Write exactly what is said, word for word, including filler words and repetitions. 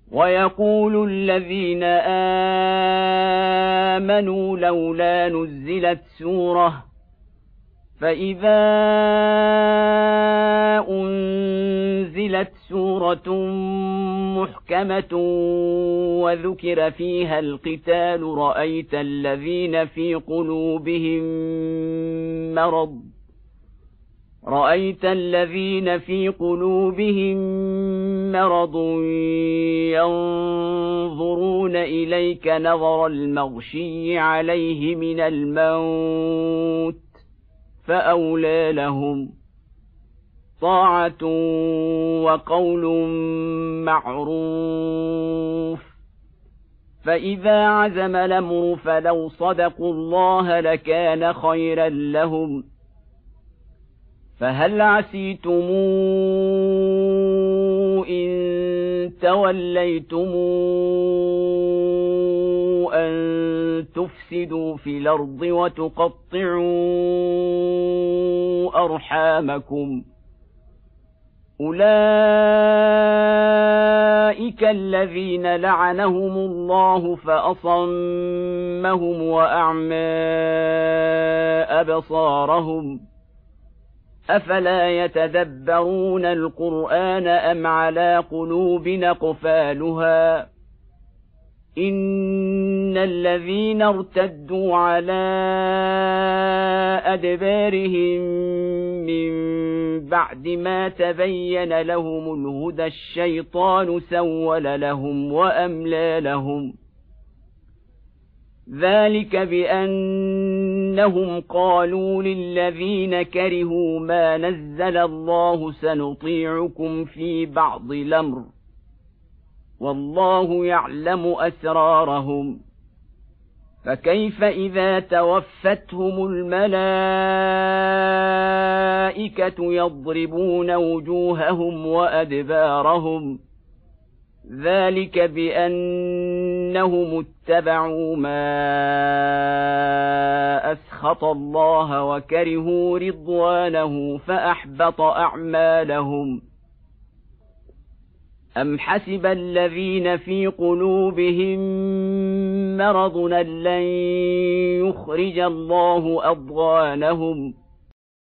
ويقول الذين آمنوا لولا نزلت سورة فإذا أنزلت سورة محكمة وذكر فيها القتال رأيت الذين في قلوبهم مرض رأيت الذين في قلوبهم مرض ينظرون إليك نظر المغشي عليه من الموت فأولى لهم طاعة وقول معروف فإذا عزم الأمر فلو صدقوا الله لكان خيرا لهم فهل عسيتم إن توليتم أن تفسدوا في الأرض وتقطعوا أرحامكم أولئك الذين لعنهم الله فأصمهم وأعمى أبصارهم أفلا يتدبرون القرآن أم على قلوب أقفالها إن الذين ارتدوا على أدبارهم من بعد ما تبين لهم الهدى الشيطان سول لهم وأملى لهم ذلك بأنهم قالوا للذين كرهوا ما نزل الله سنطيعكم في بعض الأمر والله يعلم أسرارهم فكيف إذا توفتهم الملائكة يضربون وجوههم وأدبارهم ذلك بأنهم اتبعوا ما أسخط الله وكرهوا رضوانه فأحبط أعمالهم أم حسب الذين في قلوبهم مرض لن يخرج الله أضغانهم